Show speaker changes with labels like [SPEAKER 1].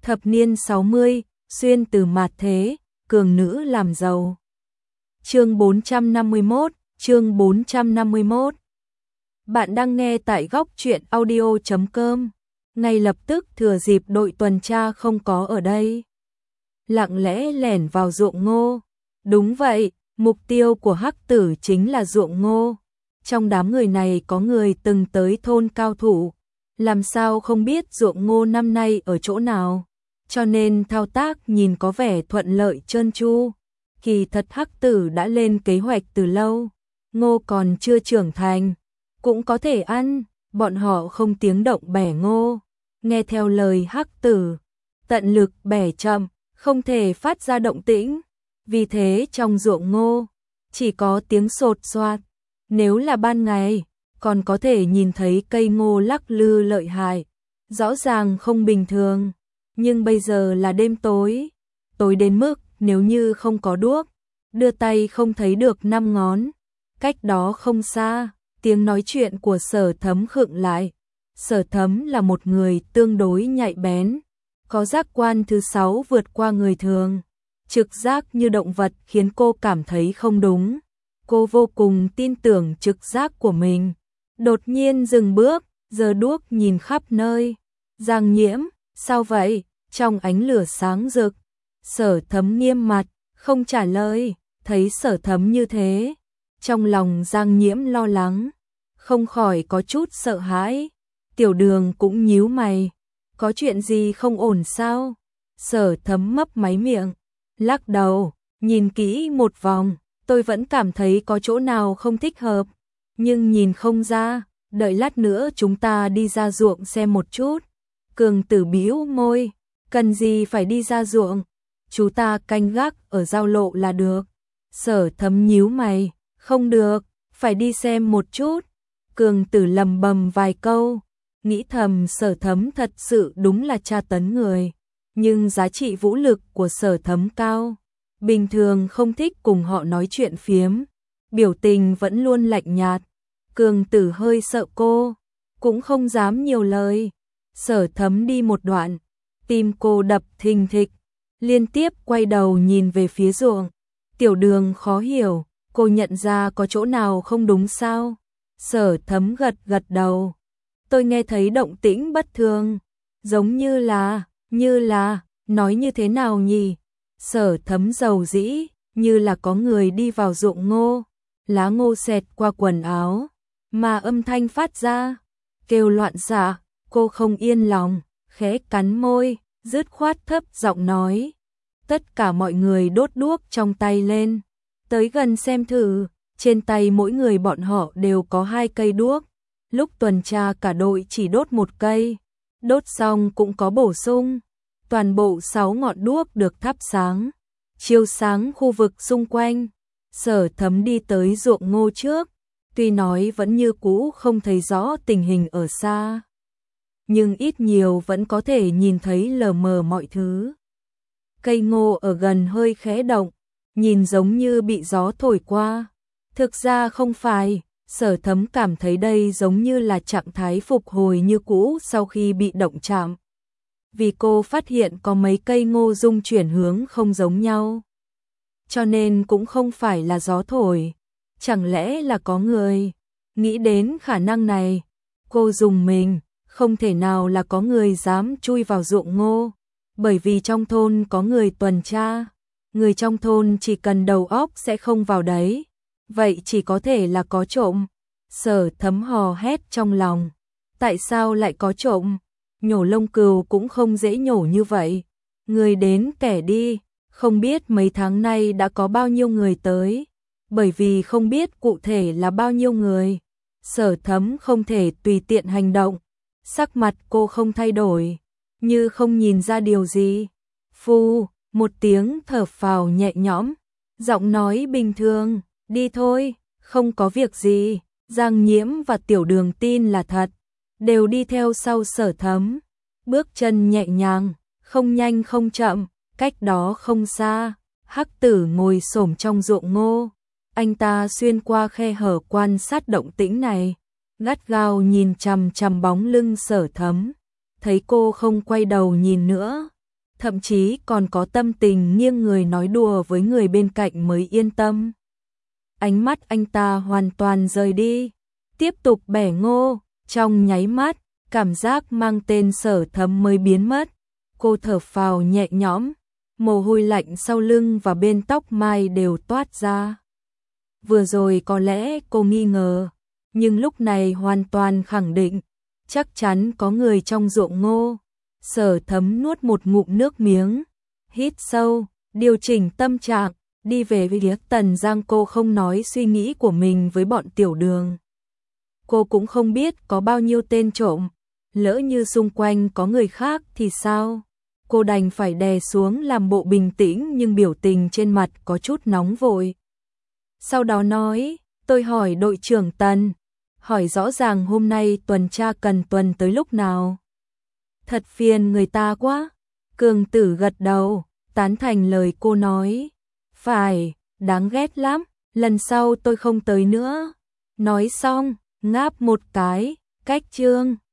[SPEAKER 1] Thập niên 60, xuyên từ mạt thế, cường nữ làm giàu. Chương 451, chương 451. Bạn đang nghe tại góc truyện audio.com. Ngay lập tức thừa dịp đội tuần tra không có ở đây, lặng lẽ lẻn vào ruộng ngô. Đúng vậy, mục tiêu của Hắc Tử chính là ruộng ngô. Trong đám người này có người từng tới thôn cao thủ, làm sao không biết ruộng ngô năm nay ở chỗ nào, cho nên thao tác nhìn có vẻ thuận lợi trơn tru. Kỳ thật Hắc Tử đã lên kế hoạch từ lâu, ngô còn chưa trưởng thành, cũng có thể ăn, bọn họ không tiếng động bẻ ngô, nghe theo lời Hắc Tử, tận lực bẻ chậm, không thể phát ra động tĩnh, vì thế trong ruộng ngô chỉ có tiếng sột soạt. Nếu là ban ngày, còn có thể nhìn thấy cây ngô lắc lư lợi hại, rõ ràng không bình thường, nhưng bây giờ là đêm tối, tối đến mức nếu như không có đuốc, đưa tay không thấy được 5 ngón. Cách đó không xa, tiếng nói chuyện của Sở Thấm khựng lại. Sở Thấm là một người tương đối nhạy bén, có giác quan thứ 6 vượt qua người thường, trực giác như động vật khiến cô cảm thấy không đúng. Cô vô cùng tin tưởng trực giác của mình. Đột nhiên dừng bước, giơ đuốc nhìn khắp nơi. Giang Nhiễm, sao vậy? Trong ánh lửa sáng rực, Sở Thấm nghiêm mặt, không trả lời. Thấy Sở Thấm như thế, trong lòng Giang Nhiễm lo lắng, không khỏi có chút sợ hãi. Tiểu Đường cũng nhíu mày, có chuyện gì không ổn sao? Sở Thấm mấp máy miệng, lắc đầu, nhìn kỹ một vòng, tôi vẫn cảm thấy có chỗ nào không thích hợp, nhưng nhìn không ra, đợi lát nữa chúng ta đi ra ruộng xem một chút. Cường Tử bĩu môi, cần gì phải đi ra ruộng, chúng ta canh gác ở giao lộ là được. Sở Thấm nhíu mày, không được, phải đi xem một chút. Cường Tử lầm bầm vài câu, nghĩ thầm Sở Thấm thật sự đúng là tra tấn người, nhưng giá trị vũ lực của Sở Thấm cao, bình thường không thích cùng họ nói chuyện phiếm, biểu tình vẫn luôn lạnh nhạt. Cường Tử hơi sợ cô, cũng không dám nhiều lời. Sở Thấm đi một đoạn, tim cô đập thình thịch, liên tiếp quay đầu nhìn về phía ruộng. Tiểu Đường khó hiểu, cô nhận ra có chỗ nào không đúng sao? Sở Thấm gật gật đầu. Tôi nghe thấy động tĩnh bất thường, giống như là, nói như thế nào nhỉ? Sở Thấm dầu dĩ, như là có người đi vào ruộng ngô, lá ngô xẹt qua quần áo, mà âm thanh phát ra, kêu loạn xạ. Cô không yên lòng, khẽ cắn môi, dứt khoát thấp giọng nói. Tất cả mọi người đốt đuốc trong tay lên, tới gần xem thử. Trên tay mỗi người bọn họ đều có 2 cây đuốc. Lúc tuần tra cả đội chỉ đốt 1 cây, đốt xong cũng có bổ sung. Toàn bộ 6 ngọn đuốc được thắp sáng, chiếu sáng khu vực xung quanh. Sở Thấm đi tới ruộng ngô trước, tuy nói vẫn như cũ không thấy rõ tình hình ở xa, nhưng ít nhiều vẫn có thể nhìn thấy lờ mờ mọi thứ. Cây ngô ở gần hơi khẽ động, nhìn giống như bị gió thổi qua. Thực ra không phải, Sở Thấm cảm thấy đây giống như là trạng thái phục hồi như cũ sau khi bị động chạm. Vì cô phát hiện có mấy cây ngô dung chuyển hướng không giống nhau, cho nên cũng không phải là gió thổi. Chẳng lẽ là có người? Nghĩ đến khả năng này, cô rùng mình, không thể nào là có người dám chui vào ruộng ngô, bởi vì trong thôn có người tuần tra, người trong thôn chỉ cần đầu óc sẽ không vào đấy, vậy chỉ có thể là có trộm. Sở Thấm hò hét trong lòng, tại sao lại có trộm? Nhổ lông cừu cũng không dễ nhổ như vậy, người đến kẻ đi, không biết mấy tháng nay đã có bao nhiêu người tới, bởi vì không biết cụ thể là bao nhiêu người. Sở Thấm không thể tùy tiện hành động, sắc mặt cô không thay đổi, như không nhìn ra điều gì. Phu, một tiếng thở phào nhẹ nhõm, giọng nói bình thường, đi thôi, không có việc gì. Giang Nhiễm và Tiểu Đường tin là thật, đều đi theo sau Sở Thấm, bước chân nhẹ nhàng, không nhanh không chậm. Cách đó không xa, Hắc Tử ngồi xổm trong ruộng ngô, anh ta xuyên qua khe hở quan sát động tĩnh này, gắt gao nhìn chằm chằm bóng lưng Sở Thấm. Thấy cô không quay đầu nhìn nữa, thậm chí còn có tâm tình nghiêng người nói đùa với người bên cạnh mới yên tâm. Ánh mắt anh ta hoàn toàn rời đi, tiếp tục bẻ ngô, trong nháy mắt, cảm giác mang tên Sở Thấm mới biến mất. Cô thở phào nhẹ nhõm, mồ hôi lạnh sau lưng và bên tóc mai đều toát ra. Vừa rồi có lẽ cô nghi ngờ, nhưng lúc này hoàn toàn khẳng định, chắc chắn có người trong ruộng ngô. Sở Thấm nuốt một ngụm nước miếng, hít sâu, điều chỉnh tâm trạng, đi về phía Tần Giang. Cô không nói suy nghĩ của mình với bọn tiểu đường. Cô cũng không biết có bao nhiêu tên trộm, lỡ như xung quanh có người khác thì sao? Cô đành phải đè xuống làm bộ bình tĩnh nhưng biểu tình trên mặt có chút nóng vội. Sau đó nói, tôi hỏi đội trưởng Tần, hỏi rõ ràng hôm nay tuần tra cần tuần tới lúc nào? Thật phiền người ta quá. Cường Tử gật đầu, tán thành lời cô nói. Phải, đáng ghét lắm, lần sau tôi không tới nữa. Nói xong, ngáp một cái, cách chương.